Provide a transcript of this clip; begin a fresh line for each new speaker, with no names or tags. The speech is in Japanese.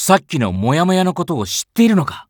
さっきのモヤモヤのことを知っているのか？